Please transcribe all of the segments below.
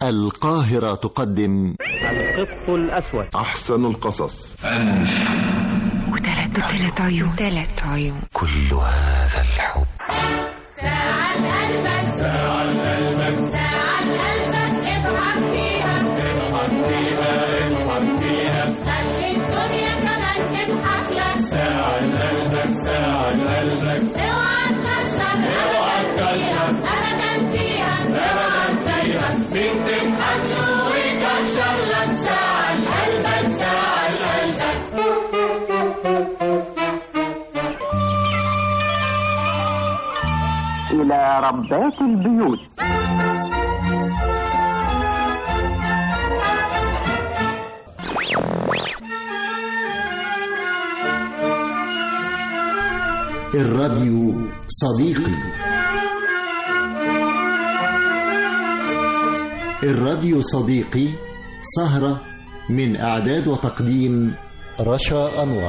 القاهرة تقدم القط الأسود. أحسن القصص. وثلاث عيون كل هذا الحب. ساعة قلبك ساعة قلبك ساعة قلبك اضحك فيها اضحك فيها خلي الدنيا كمان تضحك لك. ساعة قلبك ساعة قلبك اوعى تكشر أبدا فيها اوعى تكشر مين تضحك له ويكشر لك. ساعة قلبك ساعة قلبك. إلى ربات البيوت. الراديو صديقي. الراديو صديقي سهرة من إعداد وتقديم رشا أنور.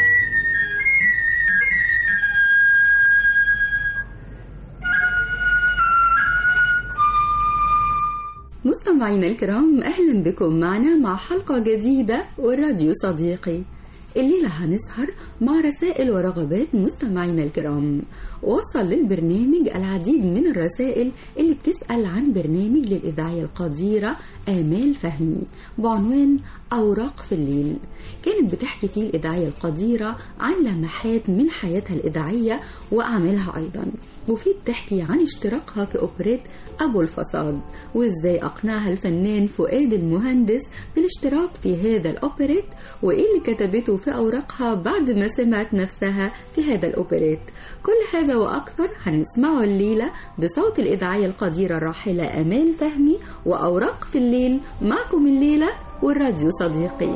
مستمعينا الكرام، أهلا بكم معنا مع حلقة جديدة والراديو صديقي. الليلة هنسهر مع رسائل ورغبات مستمعينا الكرام. وصل للبرنامج العديد من الرسائل اللي بتسأل عن برنامج للإذاعية القديرة آمال فهمي بعنوان أوراق في الليل. كانت بتحكي فيه الإذاعية القديرة عن لمحات من حياتها الإذاعية وأعمالها أيضا، وفي بتحكي عن اشتراكها في أوبريت أبو الفصاد، وإزاي أقنعها الفنان فؤاد المهندس بالاشتراك في هذا الأوبريت، وإيه اللي كتبته في أوراقها بعد ما سمعت نفسها في هذا الأوبريت. كل هذا وأكثر هنسمعه الليلة بصوت الإذاعية القديرة الراحلة آمال فهمي وأوراق في الليل. معكم الليلة والراديو صديقي.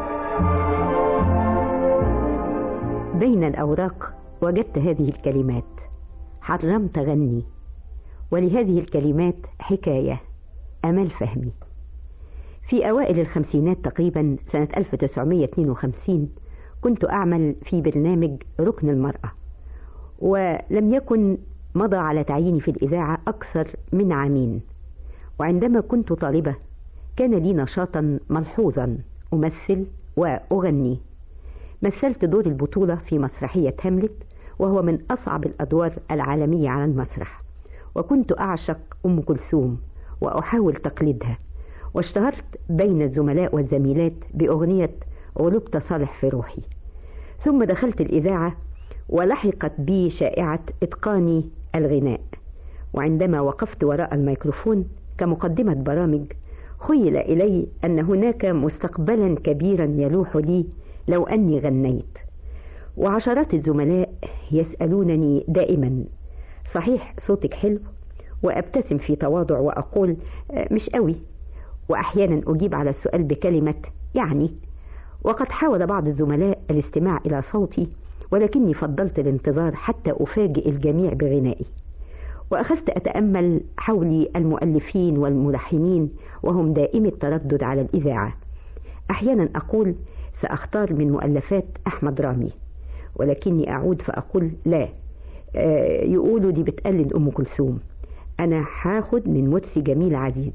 بين الأوراق وجدت هذه الكلمات: حرمت غني. ولهذه الكلمات حكاية. آمال فهمي. في أوائل الخمسينات تقريبا سنة 1952 كنت أعمل في برنامج ركن المرأة، ولم يكن مضى على تعييني في الإذاعة أكثر من عامين. وعندما كنت طالبة كان لي نشاطا ملحوظا، أمثل وأغني. مثلت دور البطولة في مسرحية هاملت، وهو من أصعب الأدوار العالمية على المسرح، وكنت أعشق أم كلثوم وأحاول تقليدها، واشتهرت بين الزملاء والزميلات بأغنية غلبت صالح في روحي. ثم دخلت الإذاعة ولحقت بي شائعة إتقاني الغناء، وعندما وقفت وراء الميكروفون كمقدمة برامج خيل إلي أن هناك مستقبلا كبيرا يلوح لي لو أني غنيت. وعشرات الزملاء يسألونني دائما: صحيح صوتك حلو؟ وأبتسم في تواضع وأقول مش قوي، وأحيانا أجيب على السؤال بكلمة يعني. وقد حاول بعض الزملاء الاستماع إلى صوتي، ولكني فضلت الانتظار حتى أفاجئ الجميع بغنائي. وأخذت أتأمل حولي المؤلفين والملحنين وهم دائمي التردد على الإذاعة. أحيانا أقول سأختار من مؤلفات أحمد رامي، ولكني أعود فأقول لا، يقولوا دي بتقلد أم كلثوم، أنا هاخد من مدسي جميل عزيز.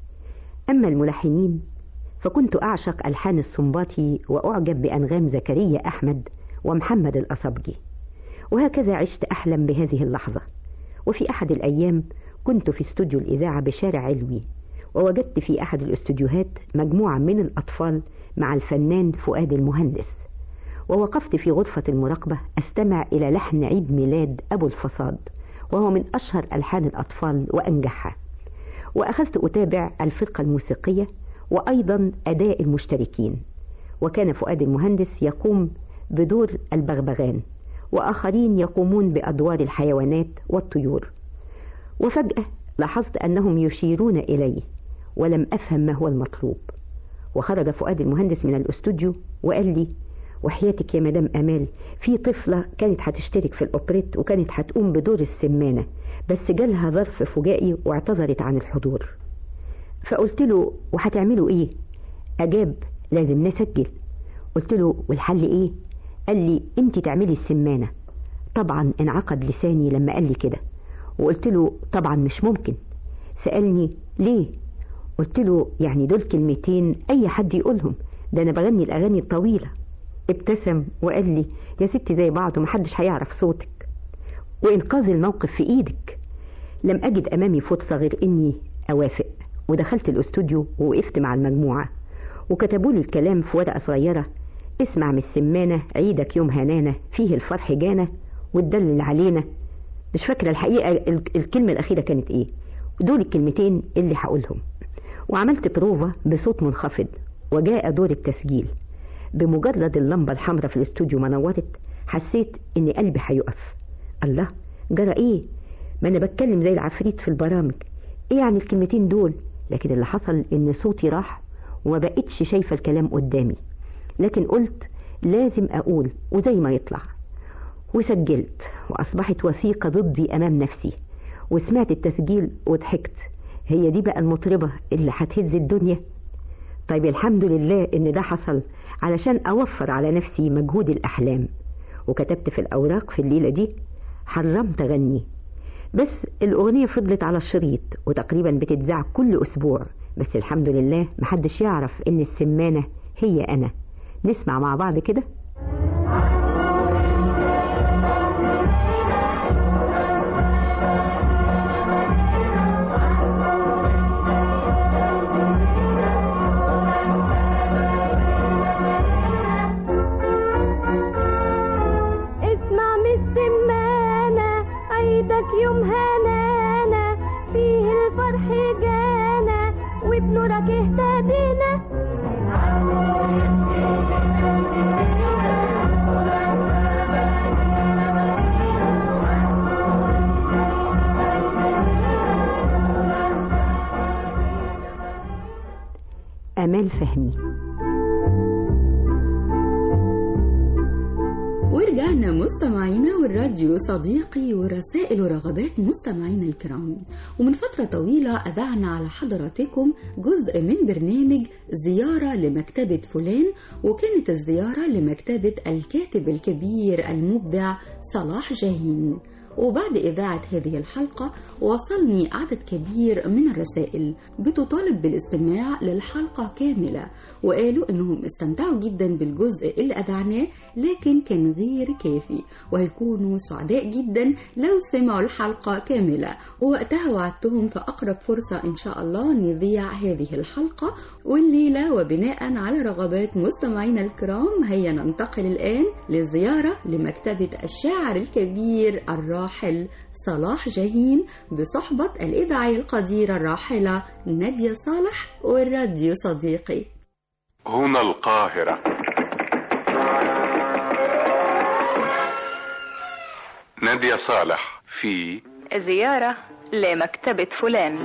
أما الملحنين فكنت أعشق ألحان السنباطي وأعجب بأنغام زكريا أحمد ومحمد الأصبجي. وهكذا عشت أحلم بهذه اللحظة. وفي أحد الأيام كنت في استوديو الإذاعة بشارع علوي، ووجدت في أحد الاستوديوهات مجموعة من الأطفال مع الفنان فؤاد المهندس، ووقفت في غرفة المراقبة أستمع إلى لحن عيد ميلاد أبو الفصاد، وهو من أشهر ألحان الأطفال وأنجحها. وأخذت أتابع الفرقة الموسيقية وأيضا أداء المشتركين، وكان فؤاد المهندس يقوم بدور البغبغان، وآخرين يقومون بأدوار الحيوانات والطيور. وفجأة لاحظت أنهم يشيرون إلي ولم أفهم ما هو المطلوب. وخرج فؤاد المهندس من الاستوديو وقال لي: وحياتك يا مدام أمال، في طفلة كانت هتشترك في الأوبريت وكانت هتقوم بدور السمانة، بس جالها ظرف فجائي واعتذرت عن الحضور. فقلت له: وهتعملوا إيه؟ أجاب: لازم نسجل. قلت له: والحل إيه؟ قال لي: أنت تعملي السمانة. طبعا انعقد لساني لما قال لي كده، وقلت له: طبعا مش ممكن. سألني: ليه؟ قلت له يعني دول كلمتين أي حد يقولهم، ده أنا بغني الأغاني الطويلة. ابتسم وقال لي يا ستي زي بعض ومحدش هيعرف صوتك، وإنقاذ الموقف في إيدك. لم أجد أمامي فرصة غير إني أوافق، ودخلت الاستوديو ووقفت مع المجموعة وكتبوا لي الكلام في ورقة صغيرة: اسمع من السمانة عيدك يوم هنانا، فيه الفرح جانا وتدلل علينا. مش فاكرة الحقيقة الكلمة الأخيرة كانت إيه، ودول الكلمتين اللي هقولهم. وعملت بروفة بصوت منخفض، وجاء دور التسجيل. بمجرد اللمبة الحمراء في الاستوديو ما نورت حسيت إن قلبي هيقف. الله، جرى إيه؟ ما أنا بتكلم زي العفريت في البرامج، إيه يعني الكلمتين دول؟ لكن اللي حصل إن صوتي راح وما بقتش شايفة الكلام قدامي، لكن قلت لازم أقول وزي ما يطلع. وسجلت، وأصبحت وثيقة ضدي أمام نفسي. وسمعت التسجيل وضحكت، هي دي بقى المطربة اللي هتهز الدنيا؟ طيب الحمد لله إن ده حصل علشان أوفر على نفسي مجهود الأحلام. وكتبت في الأوراق في الليلة دي: حرمت أغني. بس الأغنية فضلت على الشريط وتقريبا بتتذاع كل أسبوع، بس الحمد لله محدش يعرف إن السمانة هي أنا. نسمع مع بعض كده. اسمع من السمانة عيدك يوم هنانا، فيه الفرح جانا وبنورك اهتدينا. آمال فهمي. ورجعنا مستمعينا والراديو صديقي ورسائل ورغبات مستمعينا الكرام. ومن فترة طويلة أذعنا على حضراتكم جزء من برنامج زيارة لمكتبة فلان، وكانت الزيارة لمكتبة الكاتب الكبير المبدع صلاح جاهين. وبعد إذاعة هذه الحلقة وصلني عدد كبير من الرسائل بتطالب بالاستماع للحلقة كاملة، وقالوا أنهم استمتعوا جدا بالجزء اللي أذعناه لكن كان غير كافي، وهيكونوا سعداء جدا لو سمعوا الحلقة كاملة. ووقتها وعدتهم في أقرب فرصة إن شاء الله نذيع هذه الحلقة. والليلة وبناء على رغبات مستمعينا الكرام هيا ننتقل الآن للزيارة لمكتبة الشاعر الكبير الراحل صلاح جاهين بصحبة الإذاعية القديرة الراحلة نادية صالح والراديو صديقي. هنا القاهرة. نادية صالح في زيارة لمكتبة فلان.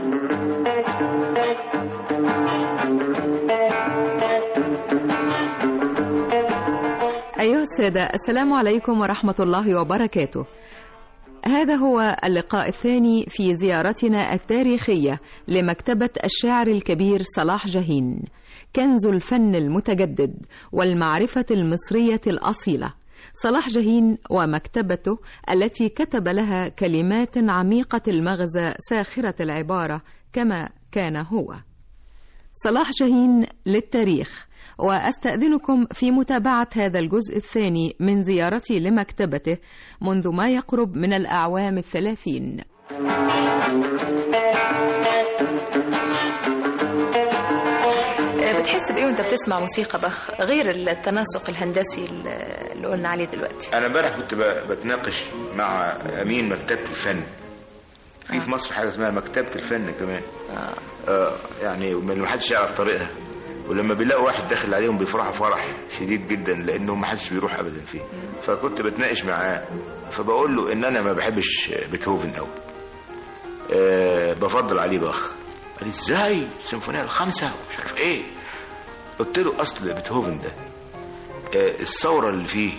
أيها السادة، السلام عليكم ورحمة الله وبركاته. هذا هو اللقاء الثاني في زيارتنا التاريخية لمكتبة الشاعر الكبير صلاح جاهين، كنز الفن المتجدد والمعرفة المصرية الأصيلة. صلاح جاهين ومكتبته التي كتب لها كلمات عميقة المغزى ساخرة العبارة كما كان هو. صلاح جاهين للتاريخ. وأستأذنكم في متابعة هذا الجزء الثاني من زيارتي لمكتبته منذ ما يقرب من الأعوام 30. بتحس بإيه وانت بتسمع موسيقى باخ غير التناسق الهندسي اللي قلنا عليه دلوقتي؟ أنا امبارح كنت بتناقش مع أمين مكتبة الفن في مصر حاجة اسمها مكتبة الفن كمان. يعني ما حدش يعرف طريقها، ولما بيلاقوا واحد داخل عليهم بيفرحوا فرح شديد جدا لأنه ما حدش بيروح أبدا فيه. فكنت بتناقش معاه فبقول له إن أنا ما بحبش بيتهوفن أوي، بفضل عليه باخ. قال لي إزاي السيمفونية الخامسة ومش عارف إيه. قلت له أصل بيتهوفن ده الثورة اللي فيه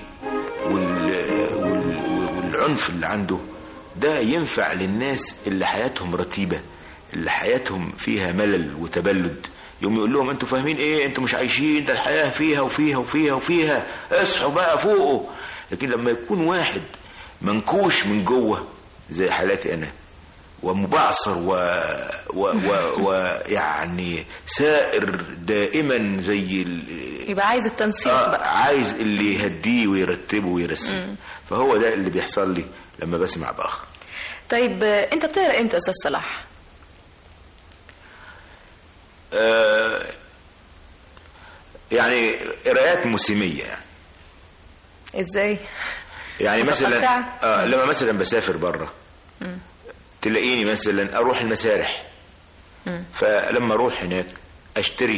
والعنف اللي عنده ده ينفع للناس اللي حياتهم رتيبة، اللي حياتهم فيها ملل وتبلد. يوم يقول لهم انتوا فاهمين ايه، انتوا مش عايشين، ده الحياة فيها وفيها وفيها وفيها، اصحوا بقى فوقوا. لكن لما يكون واحد منكوش من جوه زي حالاتي انا ومبعصر ويعني سائر دائما زي يبقى عايز التنسيق بقى، عايز اللي يهديه ويرتبه ويرسيه. فهو ده اللي بيحصل لي لما بسمع باخ. طيب انت بتقرا امتى استاذ صلاح؟ يعني قراءات موسميه. يعني ازاي؟ يعني مثلا لما مثلا بسافر بره تلاقيني مثلا اروح المسارح، فلما اروح هناك اشتري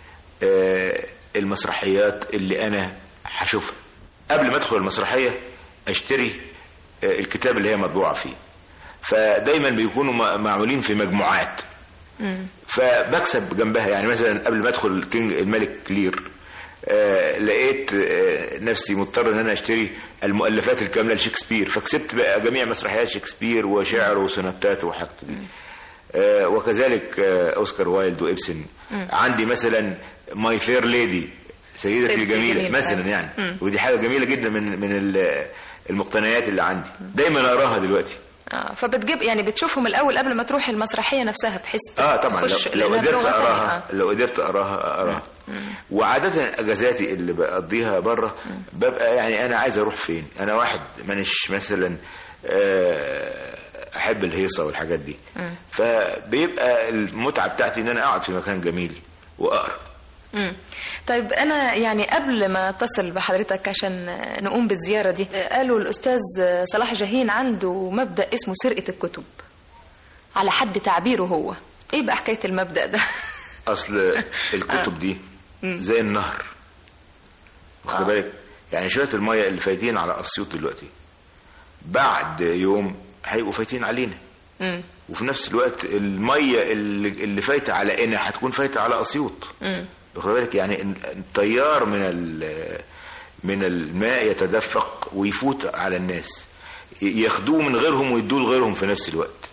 المسرحيات اللي انا هشوفها. قبل ما ادخل المسرحيه اشتري الكتاب اللي هي مطبوعه فيه. فدايما بيكونوا معمولين في مجموعات، فبكسب جنبها. يعني مثلا قبل ما ادخل الملك لير لقيت نفسي مضطر ان انا اشتري المؤلفات الكامله لشكسبير، فكسبت بقى جميع مسرحيات شكسبير وشعره وسوناتاته وحاجته دي. وكذلك اوسكار وايلد وابسن. عندي مثلا ماي فير ليدي، سيدتي الجميله مثلا، يعني ودي حاجه جميله جدا من المقتنيات اللي عندي، دايما اقراها دلوقتي. فبتجيب يعني بتشوفهم الاول قبل ما تروح المسرحيه نفسها بحيث طبعا لو قدرت اقراها لو قدرت اقراها. وعاده اجازاتي اللي بقضيها بره ببقى يعني انا عايز اروح فين. انا واحد مانيش مثلا احب الهيصه والحاجات دي، فبيبقى المتعه بتاعتي ان انا اقعد في مكان جميل واقرا. طيب أنا يعني قبل ما أتصل بحضرتك عشان نقوم بالزيارة دي، قالوا الأستاذ صلاح جاهين عنده مبدأ اسمه سرقة الكتب على حد تعبيره هو. إيه بقى حكاية المبدأ ده؟ أصل الكتب دي زي النهر، واخد بالك؟ يعني شوية المية اللي فايتين على أسيوط دلوقتي بعد يوم هيبقوا فايتين علينا. وفي نفس الوقت المية اللي فايتة على قنا هتكون فايتة على أسيوط. واخد بالك؟ يعني التيار من الماء يتدفق ويفوت على الناس، ياخدوه من غيرهم ويدوه لغيرهم في نفس الوقت.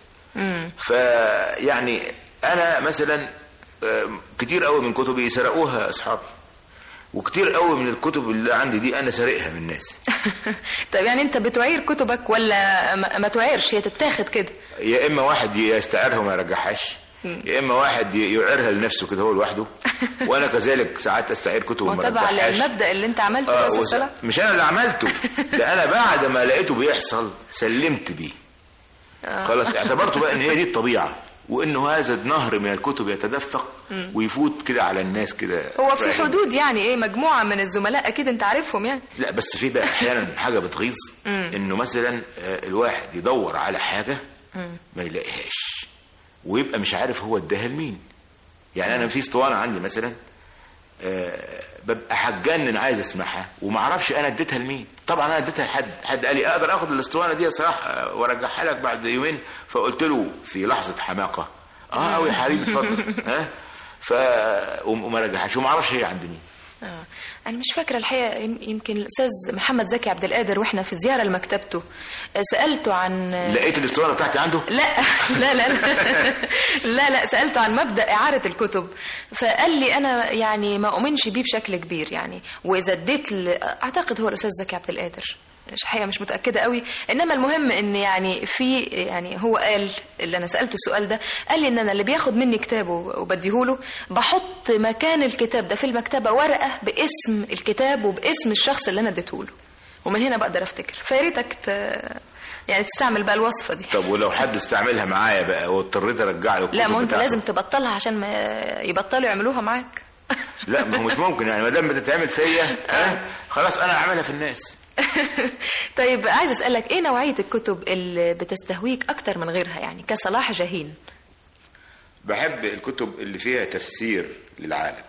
فيعني انا مثلا كتير قوي من كتبي سرقوها اصحابي، وكتير قوي من الكتب اللي عندي دي انا سارقها من الناس. طيب يعني انت بتعير كتبك ولا ما تعيرش، هي تتاخد كده؟ يا اما واحد يستعيرها وما يرجعهاش، يا اما واحد يعيرها لنفسه كده هو لوحده. وانا كذلك ساعات استعير كتب وما تبع المبدا اللي انت عملته يا استاذ صلاح. مش انا اللي عملته ده، انا بعد ما لقيته بيحصل سلمت بيه. خلاص اعتبرته بقى ان هي دي الطبيعه، وانه هذا النهر من الكتب يتدفق ويفوت كده على الناس كده. هو في حدود يعني ايه مجموعه من الزملاء اكيد انت عارفهم يعني. لا بس في بقى احيانا حاجه بتغيظ، انه مثلا الواحد يدور على حاجه ما يلاقيهاش ويبقى مش عارف هو اداها لمين. يعني انا في اسطوانه عندي مثلا ببقى هتجنن عايز اسمعها وما اعرفش انا اديتها لمين. طبعا انا اديتها لحد قال لي اقدر اخد الاسطوانه دي صراحه وارجعها لك بعد يومين. فقلت له في لحظه حماقه قوي يا حبيبي اتفضل. وما رجعهاش وما اعرفش هي عند مين. أنا مش فاكرة الحقيقة، يمكن الأستاذ محمد زكي عبد القادر وإحنا في زيارة لمكتبته سألته عن لقيت الاسطوانة بتاعتي عنده؟ لا سألته عن مبدأ إعارة الكتب، فقال لي أنا يعني ما أؤمنش بيه بشكل كبير يعني، وإذا اديت أعتقد هو الأستاذ زكي عبد القادر، الحقيقة مش متأكدة قوي. إنما المهم إن يعني في يعني هو قال اللي أنا سألته السؤال ده، قال لي إن أنا اللي بياخد مني كتابه وبديهوله بحط مكان الكتاب ده في المكتبة ورقة باسم الكتاب وباسم الشخص اللي أنا اديتهوله، ومن هنا بقدر أفتكر. فياريتك يعني تستعمل بقى الوصفة دي. طب ولو حد استعملها معايا بقى واضطريت أرجع له؟ لا، ما أنت لازم تبطلها عشان ما يبطلوا يعملوها معاك. لا ما هو مش ممكن يعني، ما دام بتتعمل فيا خلاص أنا أعملها في الناس. طيب عايز أسألك إيه نوعية الكتب اللي بتستهويك أكتر من غيرها يعني كصلاح جاهين؟ بحب الكتب اللي فيها تفسير للعالم،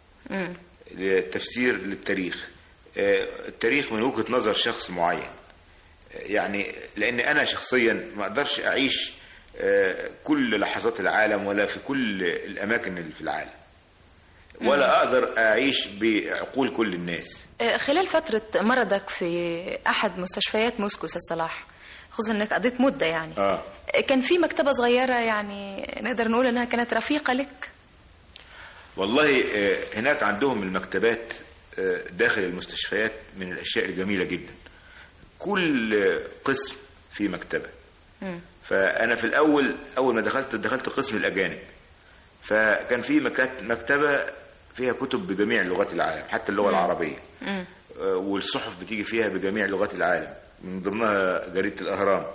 تفسير للتاريخ، التاريخ من وجهة نظر شخص معين. يعني لأن أنا شخصيا ما أقدرش أعيش كل لحظات العالم ولا في كل الأماكن اللي في العالم، ولا أقدر أعيش بعقول كل الناس. خلال فترة مرضك في أحد مستشفيات موسكو أستاذ صلاح، خصوصا أنك قضيت مدة يعني كان في مكتبة صغيرة يعني نقدر نقول أنها كانت رفيقة لك؟ والله هناك عندهم المكتبات داخل المستشفيات من الأشياء الجميلة جدا. كل قسم في مكتبة، فأنا في أول ما دخلت قسم الأجانب، فكان في مكتبة فيها كتب بجميع لغات العالم حتى اللغة العربية، والصحف بتيجي فيها بجميع لغات العالم من ضمنها جريدة الأهرام.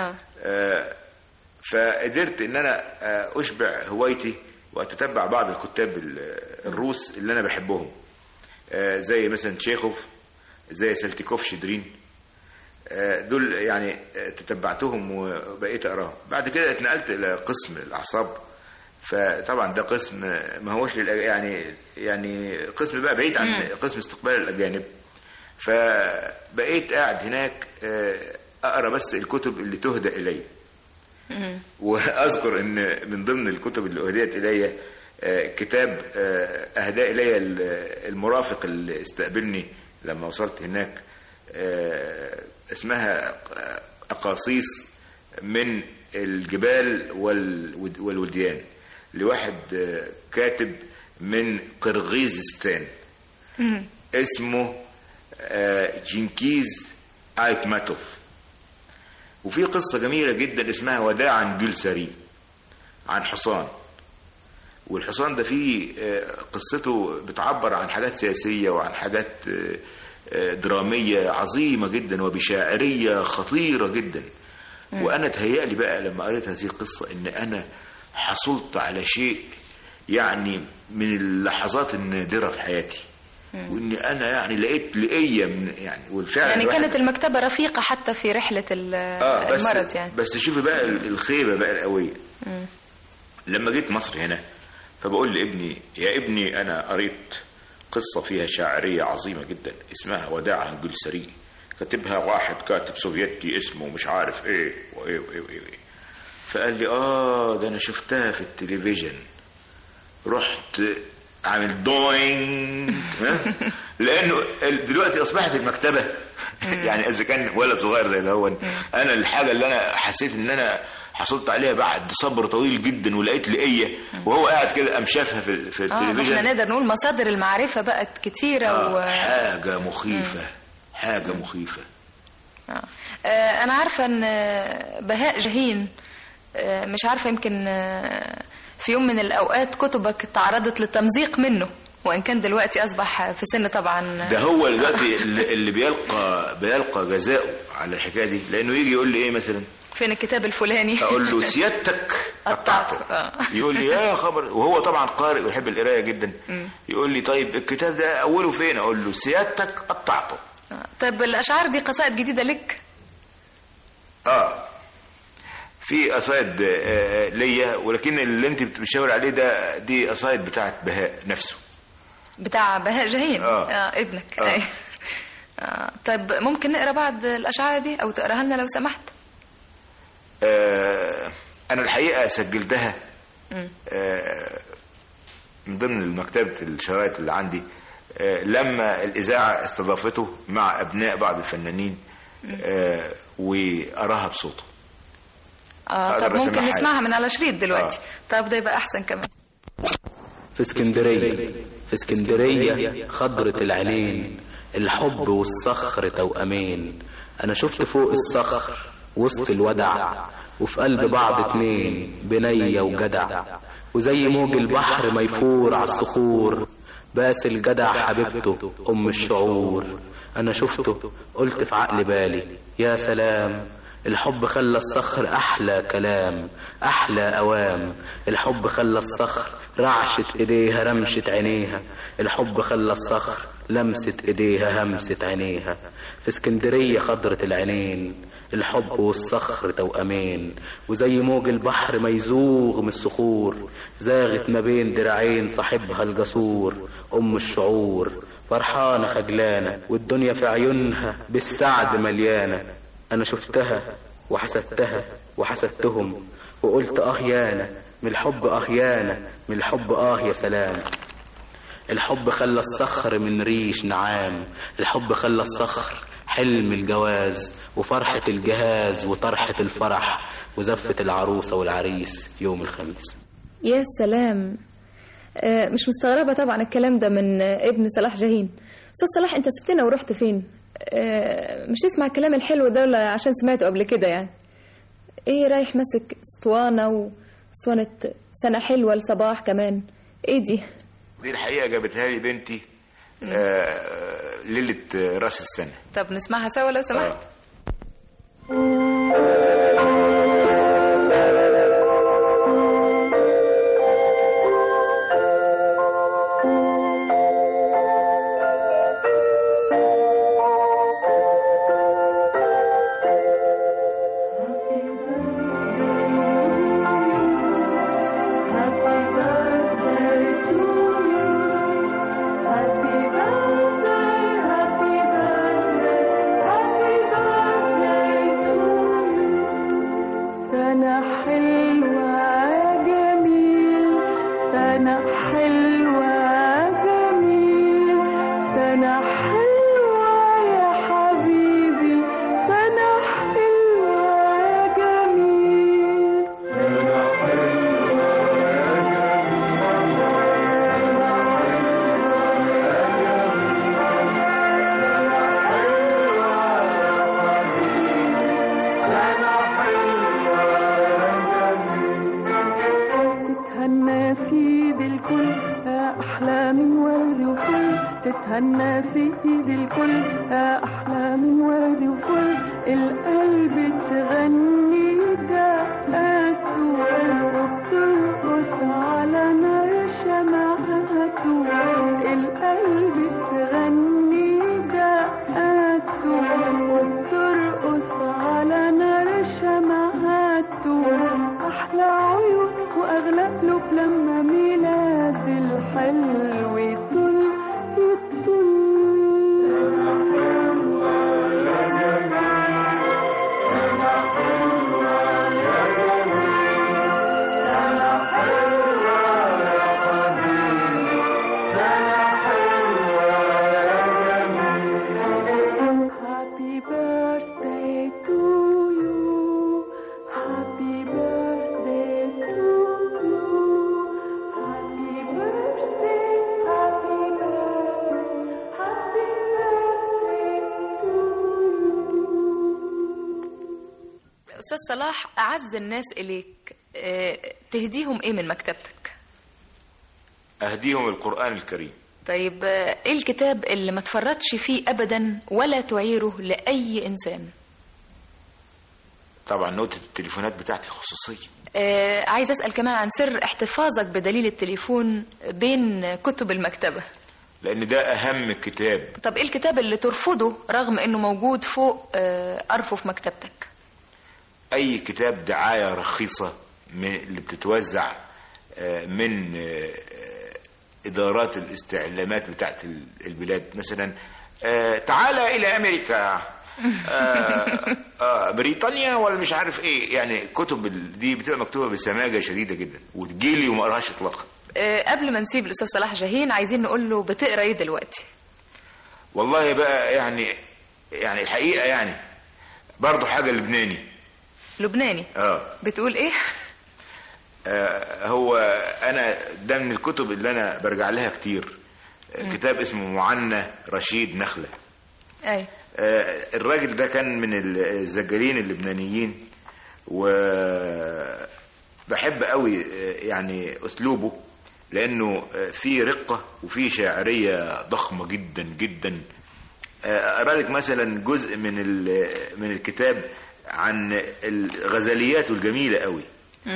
فقدرت ان انا اشبع هوايتي واتتبع بعض الكتاب الروس اللي انا بحبهم، زي مثلا تشيخوف، زي سلتيكوف شدرين، دول يعني تتبعتهم وبقيت اقراهم. بعد كده اتنقلت الى قسم الاعصاب، فطبعا ده قسم ما هوش يعني قسم بقى بعيد عن قسم استقبال الاجانب، فبقيت قاعد هناك اقرا بس الكتب اللي تهدى الي. واذكر ان من ضمن الكتب اللي اهديت الي كتاب اهدى الي المرافق اللي استقبلني لما وصلت هناك، اسمها اقاصيص من الجبال والوديان، لواحد كاتب من قرغيزستان اسمه جينكيز ايتماتوف. وفي قصة جميلة جدا اسمها وداعا جلسري عن حصان، والحصان ده فيه قصته بتعبر عن حاجات سياسية وعن حاجات درامية عظيمة جدا وبشاعرية خطيرة جدا. وأنا تهيألي بقى لما قريت هذه القصة إن أنا حصلت على شيء يعني من اللحظات النادرة في حياتي، وإن أنا يعني لقيت لقية من يعني، والفعل يعني كانت المكتبة رفيقة حتى في رحلة المرض يعني. بس شوفي بقى الخيبة بقى القوية. لما جيت مصر هنا فبقول لابني يا ابني أنا قريت قصة فيها شاعرية عظيمة جدا اسمها وداعا جلسري، كاتبها واحد كاتب سوفيتي اسمه مش عارف ايه وايه وايه وايه. فقال لي ده انا شفتها في التلفزيون. رحت عامل دوينج لانه دلوقتي اصبحت المكتبة يعني اذا كان ولد صغير زي ده انا الحاجة اللي انا حسيت ان انا حصلت عليها بعد صبر طويل جدا ولقيت لقية وهو قاعد كده قام شافها في التلفزيون. احنا نقدر نقول مصادر المعرفة بقت كتيرة حاجة مخيفة حاجة مخيفة. أنا عارفة أن بهاء جاهين مش عارفة يمكن في يوم من الأوقات كتبك تعرضت للتمزيق منه، وإن كان دلوقتي أصبح في سن طبعا. ده هو دلوقتي اللي بيلقى جزاؤه على الحكاية دي، لأنه يجي يقول لي إيه مثلا فين الكتاب الفلاني، أقول له سيادتك قطعته. يقول لي يا خبر، وهو طبعا قارئ ويحب القراية جدا. يقول لي طيب الكتاب ده أوله فين، أقول له سيادتك قطعته. طيب الأشعار دي قصائد جديدة لك؟ في قصائد ليا، ولكن اللي انت بتشاور عليه ده دي قصائد بتاعت بهاء نفسه، بتاع بهاء جاهين. ابنك. طيب ممكن نقرا بعض الأشعار دي أو تقراها لنا لو سمحت؟ أنا الحقيقة سجلتها من ضمن مكتبة الشرايط اللي عندي لما الإذاعة استضافته مع أبناء بعض الفنانين وأراها بصوته. طب ممكن نسمعها من على شريط دلوقتي. طب ده يبقى أحسن كمان. في اسكندرية خضرة العينين، الحب والصخر توأمين. أنا شفت فوق الصخر وسط الودع، وفي قلب بعض اتنين بنية وجدع، وزي موج البحر ما يفور على الصخور، باس الجدع حبيبته أم الشعور. أنا شفته قلت في عقل بالي يا سلام، الحب خلى الصخر أحلى كلام أحلى أوام. الحب خلى الصخر رعشت إيديها رمشت عينيها، الحب خلى الصخر لمست إيديها همست عينيها. في اسكندرية خضرة العينين، الحب والصخر توأمين، وزي موج البحر ما يزوغ من الصخور، زاغت ما بين دراعين صاحبها الجسور أم الشعور. فرحانة خجلانة والدنيا في عيونها بالسعد مليانة. أنا شفتها وحسبتها وحسبتهم وقلت يانا من الحب يانا من الحب يا سلام. الحب خلى الصخر من ريش نعام، الحب خلى الصخر حلم الجواز وفرحة الجهاز وطرحة الفرح وزفة العروسة والعريس يوم الخميس. يا سلام. مش مستغربة طبعا الكلام ده من ابن صلاح جاهين. أستاذ صلاح أنت سبتنا ورحت فين؟ مش تسمع الكلام الحلو ده ولا عشان سمعته قبل كده يعني؟ ايه رايح ماسك اسطوانة واسطوانة سنة حلوة لصباح كمان؟ ايه دي؟ دي الحقيقة جابتها لي بنتي ليلة راس السنة. طب نسمعها سوا لو سمحت. أستاذ صلاح، أعز الناس إليك تهديهم إيه من مكتبتك؟ أهديهم القرآن الكريم. طيب إيه الكتاب اللي ما تفرطش فيه أبدا ولا تعيره لأي إنسان؟ طبعا نوتة التليفونات بتاعتي الخصوصية. عايز أسأل كمان عن سر احتفاظك بدليل التليفون بين كتب المكتبة، لأن ده أهم كتاب. طب إيه الكتاب اللي ترفضه رغم أنه موجود فوق أرفف مكتبتك؟ أي كتاب دعاية رخيصة اللي بتتوزع من إدارات الاستعلامات بتاعت البلاد، مثلا تعالى إلى أمريكا، بريطانيا ولا مش عارف إيه. يعني كتب دي بتبقى مكتوبة بسماجة شديدة جدا وتجيلي وما أقراهاش إطلاقا. قبل ما نسيب الأستاذ صلاح جاهين، عايزين نقول له بتقرأ إيه دلوقتي؟ والله بقى يعني الحقيقة يعني برضو حاجة لبناني. بتقول ايه؟ هو انا ده من الكتب اللي انا برجع لها كتير. كتاب اسمه معنى رشيد نخلة. اي الراجل ده كان من الزجالين اللبنانيين، وبحب قوي يعني اسلوبه، لانه فيه رقة وفيه شاعرية ضخمة جدا جدا. اقرا لك مثلا جزء من الكتاب عن الغزليات الجميلة قوي.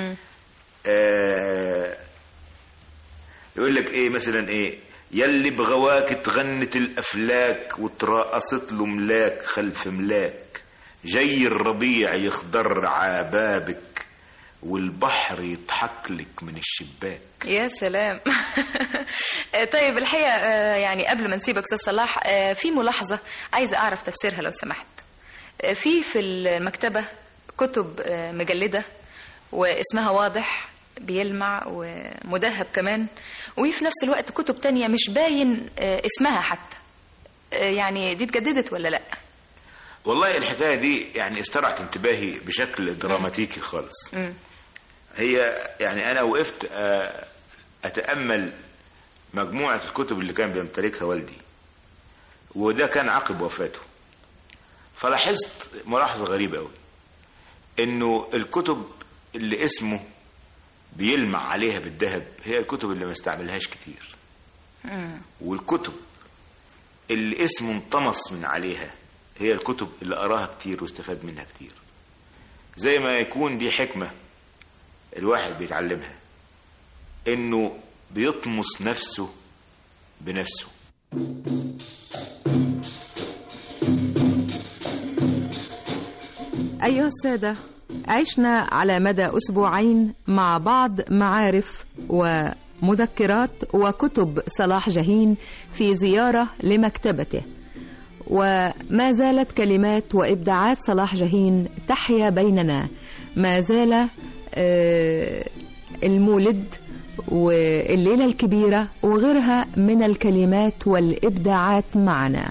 يقول لك ايه مثلا، ايه يلي بغواك تغنت الافلاك وتراقصت له ملاك خلف ملاك، جاي الربيع يخضر عبابك والبحر يضحك لك من الشباك. يا سلام. طيب الحقيقة يعني قبل ما نسيبك أستاذ صلاح، في ملاحظة عايزة أعرف تفسيرها لو سمحت. في المكتبة كتب مجلدة واسمها واضح بيلمع ومدهب كمان، وفي نفس الوقت كتب تانية مش باين اسمها حتى. يعني دي اتجددت ولا لا؟ والله الحكاية دي يعني استرعت انتباهي بشكل دراماتيكي خالص. هي يعني أنا وقفت أتأمل مجموعة الكتب اللي كان بيمتلكها والدي، وده كان عقب وفاته. فلاحظت ملاحظة غريبة قوي، انه الكتب اللي اسمه بيلمع عليها بالذهب هي الكتب اللي ما استعملهاش كتير، والكتب اللي اسمه انطمس من عليها هي الكتب اللي قراها كتير واستفاد منها كتير. زي ما يكون دي حكمة الواحد بيتعلمها، انه بيطمس نفسه بنفسه. أيها السادة، عشنا على مدى أسبوعين مع بعض معارف ومذكرات وكتب صلاح جاهين في زيارة لمكتبته، وما زالت كلمات وإبداعات صلاح جاهين تحيا بيننا. ما زال المولد والليلة الكبيرة وغيرها من الكلمات والإبداعات معنا.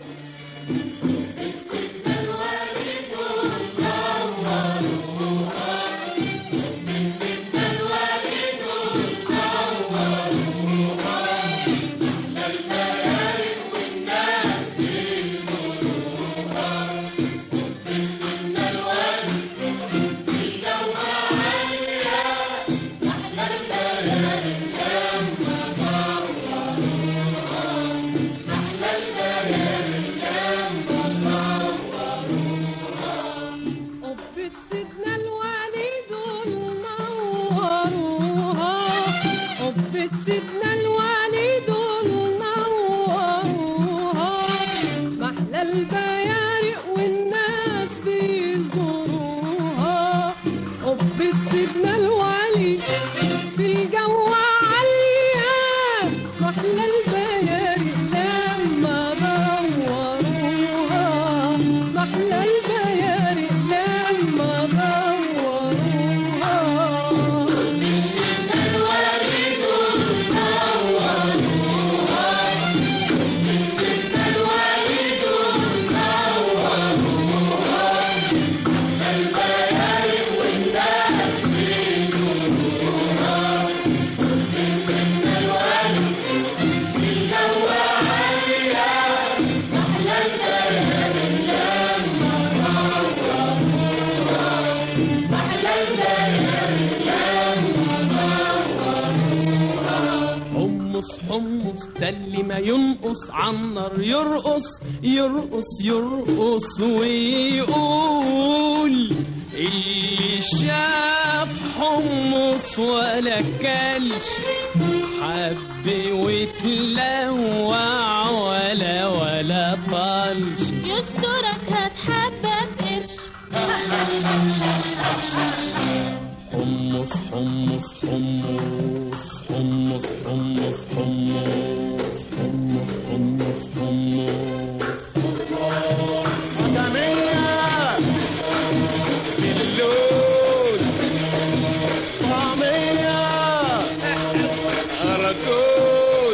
حمص ده اللي ما ينقص عالنار يرقص يرقص يرقص ويقول اللي شاف حمص ولا كلش حب وتلوع ولا طلش يسترك هتحبب قرش حمص حمص حمص حمص حمص حمص حمص حمص حمص طعمية باللون طعمية أراكون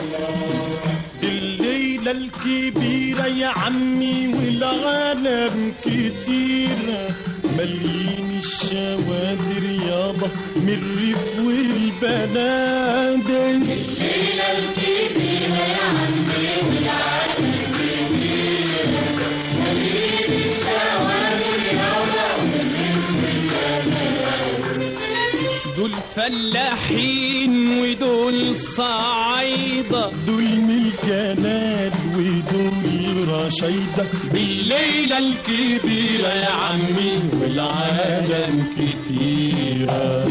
الليلة الكبيرة يا عمي والعالم كتيرة مليين الشوادر يابا من الريف والبنادق الليلة الكبيرة يا عمي والعالم كتيرة مليين الشوادر يابا من الريف والبنادق دول فلاحين ودول صعايدة دول من الجنال ودول رشيدة بالليلة الكبيرة يا عمي والعالم كتيرة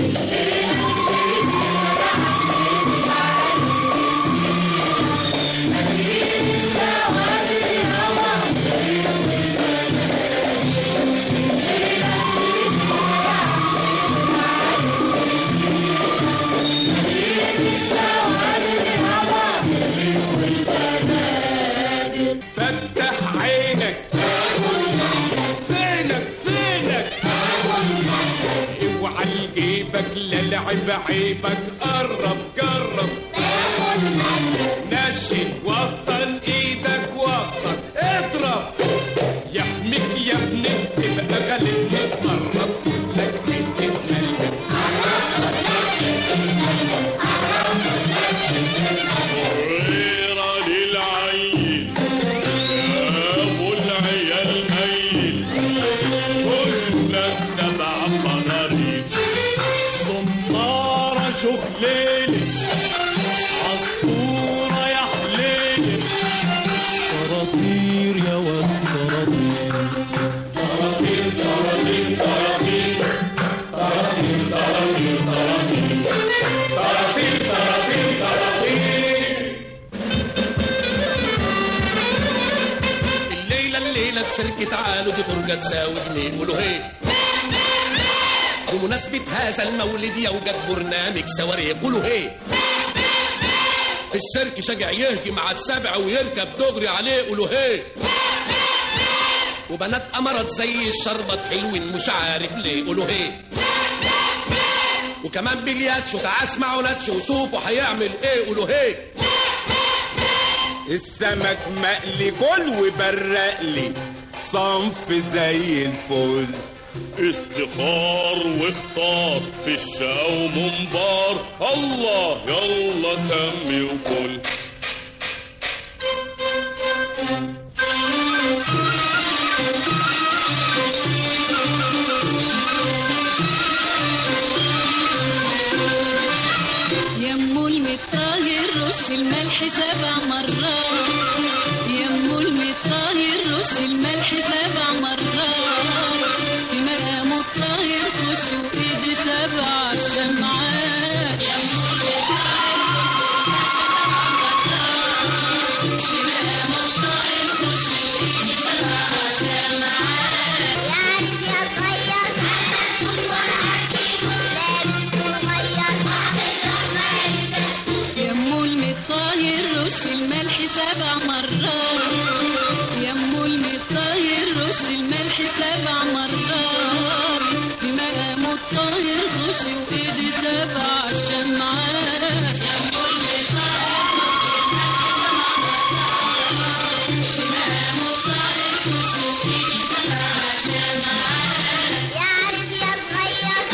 فتح عينك فينك اوعى لجيبك لا لعب عيبك قرب جرب نشن وسطن ايدك وسطك اضرب يحميك يا ابني تبقى غالبني قرب لك حته قلبك غير للعين ابو العيال ميل كلك السيرك تعالوا دي فرجة تساوي جنيه. قولوا هي. بمناسبة هذا المولد يوجد برنامج صواريخ. قولوا هي. السيرك شجع يهجم على السبع ويركب دغري عليه. قولوا هي. وبنات أمرت زي الشربط حلوين مش عارف ليه. قولوا هي. وكمان بلياتشو تعال اسمعوا ناتشو وشوفوا هيعمل ايه. قولوا هي. السمك مقلي كل وبرقلي صنف زي الفل. استخار واختار في الشقا ومنبار. الله يلا سمي وكل. يمو المطاهر رش الملح 7 مرات. يمو المطاهر رش الملح 7 مرات. في مقام الطاهر خش وايدي 7 شمعات. يمو المطاهر في مقام الطاهر خش وايدي 7 شمعات. يا عريس يا صغير يمو المطاهر رش الملح 7 مرات. يمو المطاهر رش الملح 7 مرات. في مقام الطاهر خش وايدي 7 شمعات. يمو المطاهر في مقام الطاهر خش وايدي 7 شمعات. يا عريس يا صغير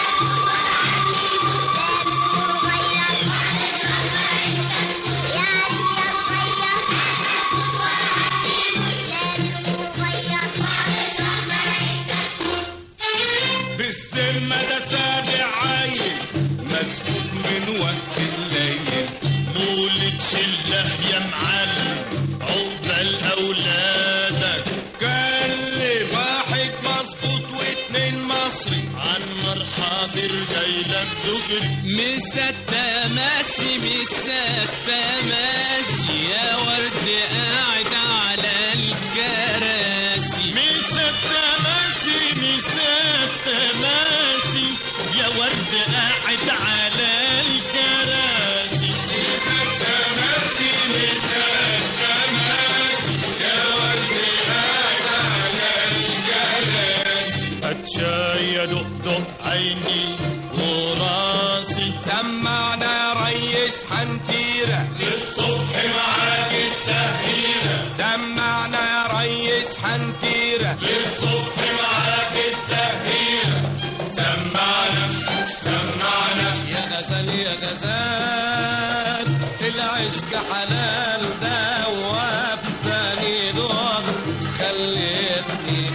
بالذمة ده سابع عيل ملفوف من وقت الليل. مولد شله يا معلم عقبال أولادك. كلم واحد مظبوط واتنين مصري عالنار حاضر جايلك دغري. مسدة ماسي مسدة ماسي يا ورد قاعد على الكراسي. مسدة ماسي مسدة ماسي يا ورد قاعد على الكراسي. مسدة ماسي مسدة ماسي يا ورد قاعد على الكراسي. اتشاي دق عيني وراسي. سمعنا يا ريس حنتيرة للصبح معاك السهيرة. سمعنا يا ريس حنتيرة للصبح معاك السهيرة. سمعنا سمعنا يا غزال يا غزال العشق حلال ده وابتني دور خليتني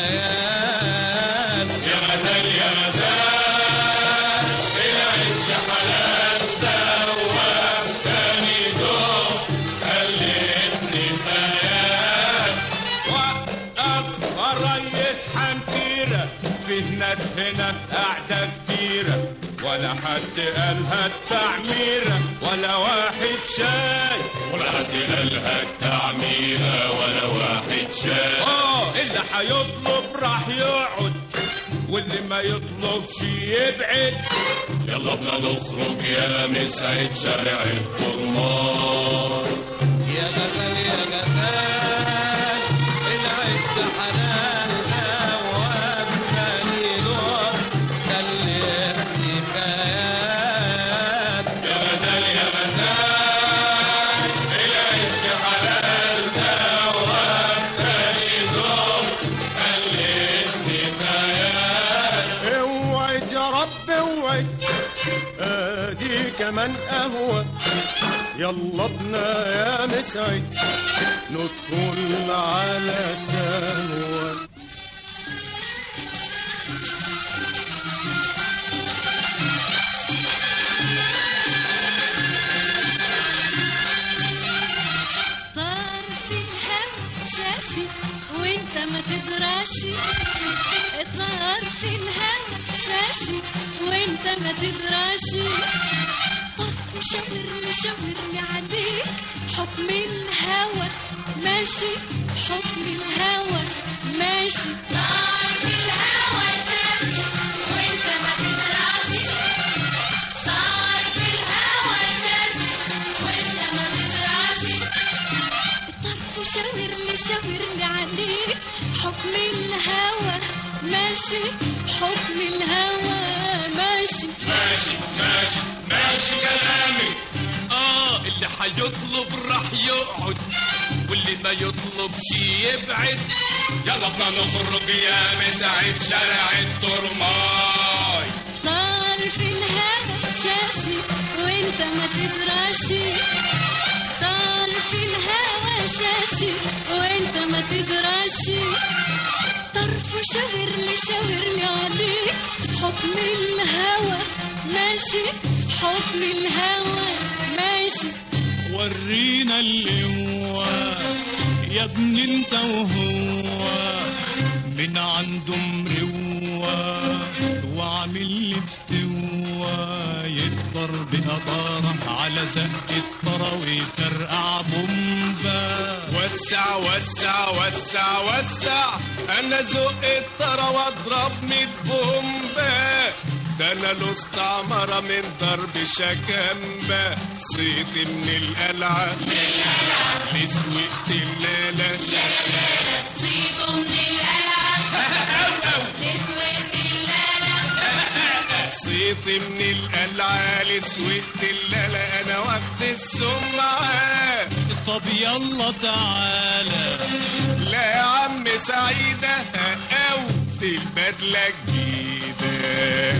خيال. يا غزال يا غزال هنا قاعدة كتيرة ولا حد قالها التعميرة ولا واحد شاي. ولا حد قالها التعميرة ولا واحد شاي. اللي هيطلب راح يقعد واللي ما يطلبش يبعد. يلا بنا نخرج يا مسعد شارع الطرمان. يا غزال يا غزال العز حلال وابتني دور خليتني خيال. يا غزال يا غزال العز حلال وابتني دور خليتني خيال. اوعي يا رب اوعي ادي كمان قهوة. يلا بنا يا مسعد ندخل على سنوة. طار في الهوا شاشي وانت ما تدراشي. طار في الهوا شاشي وانت ما تدراشي. طف وشاور مشاور لي عليك حكم الهوى ماشي. حكم الهوى ماشي طار في الهوا شاشي وانت ما تدراشي طار في الهوا شاشي وانت ما تدراشي الطرف شاور لي عليك حكم الهوى ماشي حكم الهوى ماشي ماشي ماشي ماشي كلامي. اللي هيطلب راح يقعد واللي ما يطلبش يبعد. يلا بنا نخرج يا مساعد شارع الترماي. طار في الهوا شاشي وانت ما تدراشي طار في الهوا شاشي وانت ما تدراشي طرف شاور لي عليك حكم الهوى ماشي حكم الهوى ماشي. ورينا القوة يا ابن انت وهو من عنده مروة وعامل لي فتوة يقدر بقطارة على زق الطرا ويفرقع بومبا. وسع وسع وسع وسع انا زق الطرا واضرب 100 بومبا. ده انا الاستعمرة من ضرب شكامبا. صيت من القلعة لسوقت اللالة صيته من القلعة لسوقت اللالة صيت من القلعة لسوقت اللالة. انا واخد السمعة. طب يلا تعالى. لا يا عم سعيدة او دي البدلة جديدة.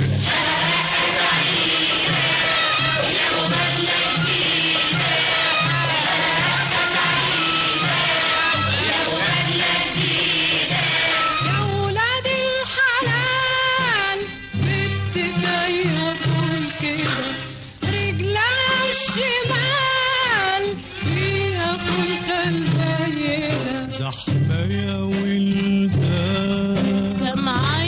زحمة يا ولدان كم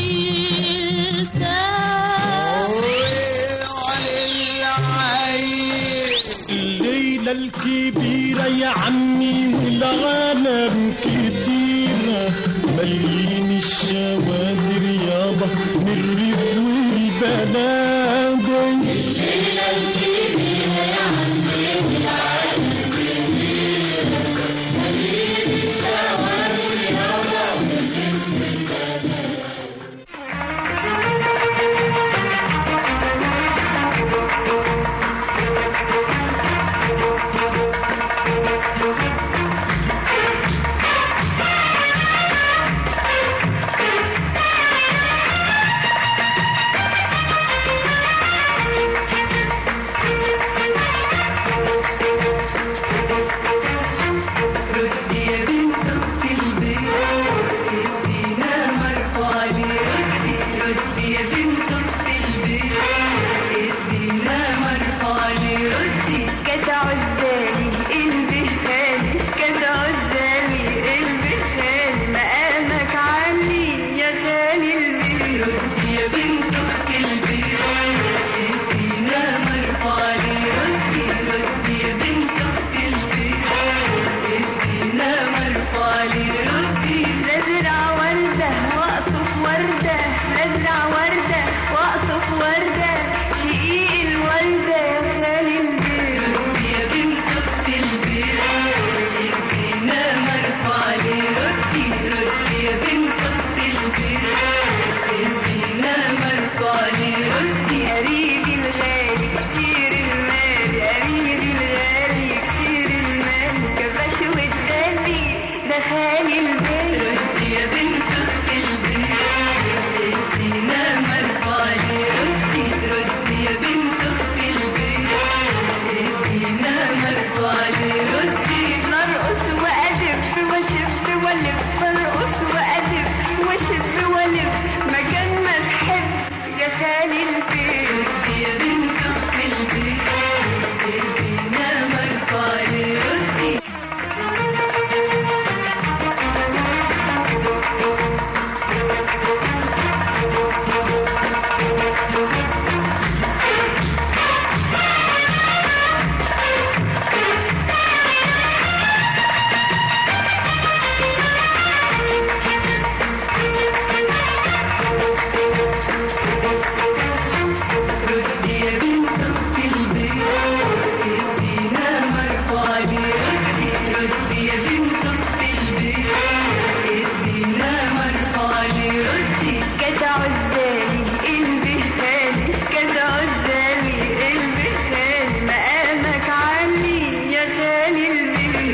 الليلة الكبيرة يا عمي والعالم كتيرة مليين الشوادر يابا من الريف والبلاد. الليلة الكبيرة يا عمي والعالم كتيرة مليين الشوادر يابا من الريف والبلاد.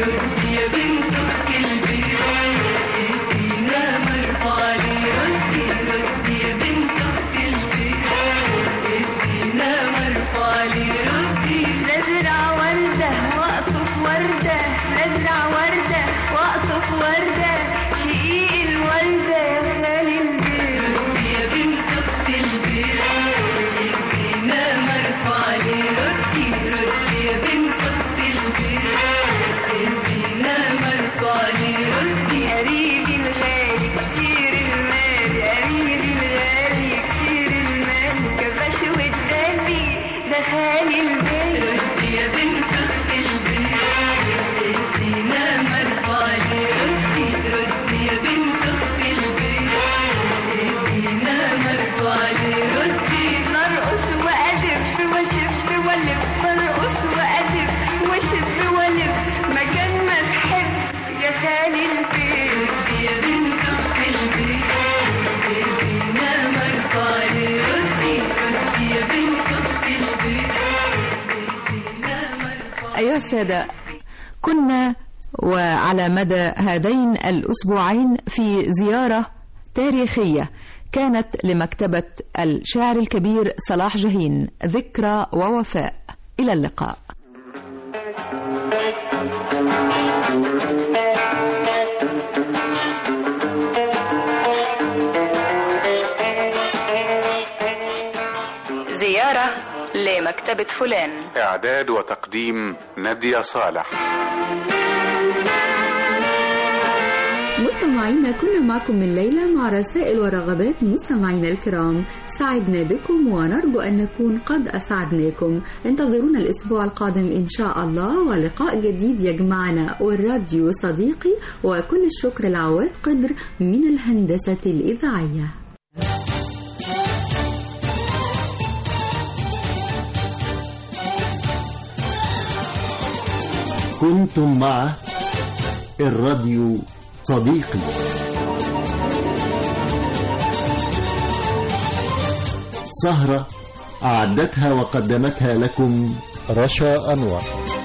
ردي يا بنت أخت البيت ادينا مرفع لي ردي ردي يا بنت أخت البيت ادينا مرفع لي ردي نزرع وردة وأقطف وردة نزرع وردة وأقطف وردة شقيق الوردة يا خالي البيت ردي يا بنت أخت البيت ادينا مرفع لي ردي ردي يا بنت أخت البيت ادينا مرفع لي ردي قريبي الغالي كتير المال قريبي الغالي كتير المال كباش والدالي ده خالي البيت ردي يا بنت أخت البيت ادينا مرفع لي ردي ردي يا بنت أخت البيت ادينا مرفع لي ردي نرقص وأدب وأشف وألف برقص وأدب وأشف وألف مكان ما تحب يا خالي البيت ردي يا بنت أخت البيت ادينا مرفع لي ردي ردي يا بنت أخت البيت ادينا مرفع. أيها السادة، كنا وعلى مدى هذين الأسبوعين في زيارة تاريخية كانت لمكتبة الشاعر الكبير صلاح جاهين، ذكرى ووفاء. إلى اللقاء. زيارة لمكتبة فلان. إعداد وتقديم نادية صالح. مستمعينا، كنا معكم من ليلة مع رسائل ورغبات مستمعينا الكرام. سعدنا بكم ونرجو أن نكون قد أسعدناكم. انتظرونا الأسبوع القادم إن شاء الله، ولقاء جديد يجمعنا والراديو صديقي. وكل الشكر لعواد قدر من الهندسة الإذاعية. كنتم مع الراديو صديقي. سهرة أعدتها وقدمتها لكم رشا أنور.